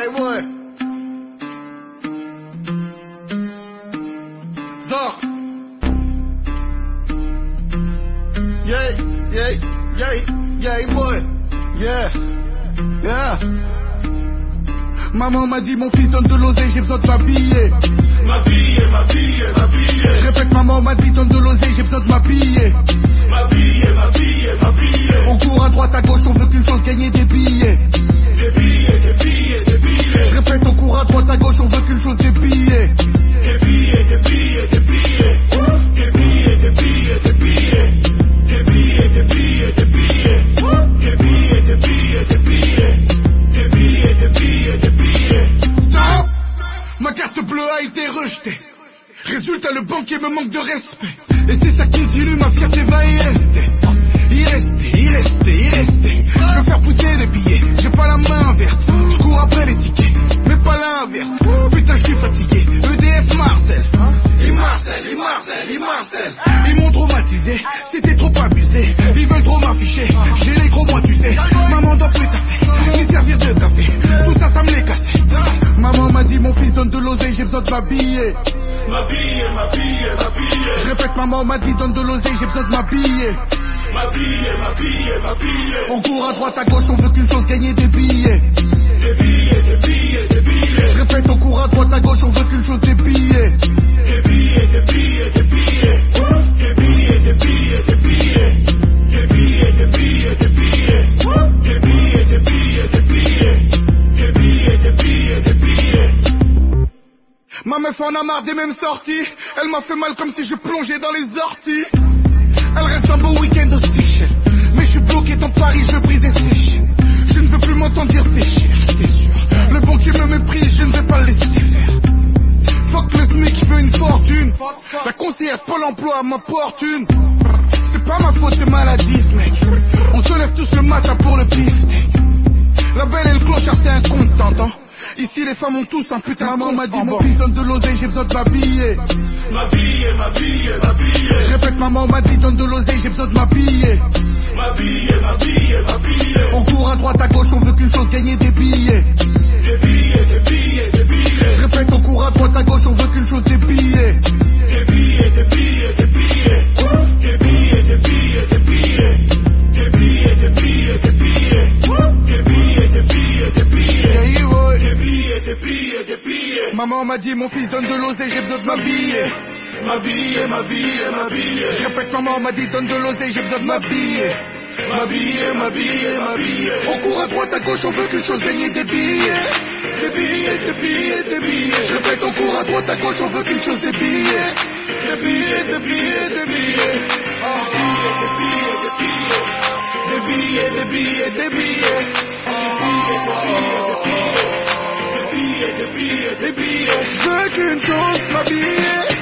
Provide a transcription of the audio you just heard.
ouais. Zor. Yeah, yeah, yeah, yeah, boy. Yeah, yeah. Maman m'a dit mon fils donne de l'oseille, j'ai besoin de m'habiller. M'habiller, m'habiller, m'habiller. Je répète, maman m'a dit donne de l'oseille, j'ai besoin de m'habiller. M'habiller, m'habiller, m'habiller. On court à droite à gauche, on veut qu'une chose, gagner des billets. Des billets, des billets, des billets. Je répète, on court à droite à gauche, on veut qu'une chose, des billets. Des billets, des billets, des billets. Des billets, des billets, des billets. Des billets, des billets, des billets. Des billets, des billets, des billets. Des billets, des billets, des billets. Ça, ma carte bleue a été rejetée. Résultat, le banquier me manque de respect. Et si ça continue, ma fierté va y rester. Y rester, y rester, y rester. Je veux faire pousser des billets, j'ai pas la main verte. Je cours après les tickets, mais pas l'inverse. Putain, je suis fatigué, EDF Marcel. Ils marcellent, ils marcellent, ils marcellent. Ils m'ont traumatisé, c'était trop abusé. Ils veulent trop m'afficher, j'ai les gros mois, tu sais. Maman doit plus taffer, ni servir de café. Tout ça, ça me l'est cassé. Maman m'a dit mon fils donne de l'oseille, j'ai besoin de m'habiller. M'habiller, m'habiller, m'habiller. Je répète, maman m'a dit donne de l'oseille, j'ai besoin de m'habiller. M'habiller, m'habiller, m'habiller. On court à droite à gauche, on veut qu'une chose, gagner des billets. Des billets, des billets, des billets. Je répète, on court à droite à gauche, on veut qu'une chose, des billets. Des billets, des billets, des billets. Des billets, des billets, des billets. Des billets, des billets, des billets. Des billets, des billets, des billets. Des billets, des billets, des billets. Ma meuf en a marre des mêmes sorties. Elle m'a fait mal comme si je plongeais dans les orties. Elle reste un beau week-end au Seychelles. Mais je suis bloqué dans Paris, je brise les Seychelles. Je ne veux plus m'entendre dire c'est cher, c'est sûr. Le banquier me méprise, je ne vais pas le laisser faire. Fuck le SMIC, il veut une fortune. La conseillère Pôle emploi m'apporte une. C'est pas ma faute, c'est maladif, mec. On se lève tous le matin pour le beefsteak. La belle et le clochard, c'est un contentant. Ici les femmes ont tous un putain. Maman m'a dit mon fils donne de l'oseille, j'ai besoin de m'habiller. M'habiller, m'habiller, m'habiller. Je répète, maman m'a dit donne de l'oseille, j'ai besoin de m'habiller. M'habiller, m'habiller, m'habiller. On court à droite à gauche, on veut qu'une chose, gagner des billets. Des billets, des billets, des billets. Je répète, on court à droite à gauche, on veut qu'une chose, des billets. Des billets, des billets, des billets. Des billets, des billets, des billets. Des billets, des billets, des billets. Des billets, des billets, des billets. Des billets, des billets, des billets. Maman m'a dit mon fils donne de l'oseille, j'ai besoin de m'habiller. M'habiller, m'habiller, m'habiller. Je répète, maman m'a dit donne de l'oseille, j'ai besoin de m'habiller. M'habiller, m'habiller, m'habiller. On court à droite à gauche, on veut qu'une chose, gagner des billets. Des billets, des billets, des billets. Je répète, on court à droite à gauche, on veut qu'une chose, des billets. Des billets, des billets, des billets. Des billets, des billets, des billets. Des billets, des billets, des billets. Des billets, des billets, des billets. Je veux qu'une chose, m'habiller.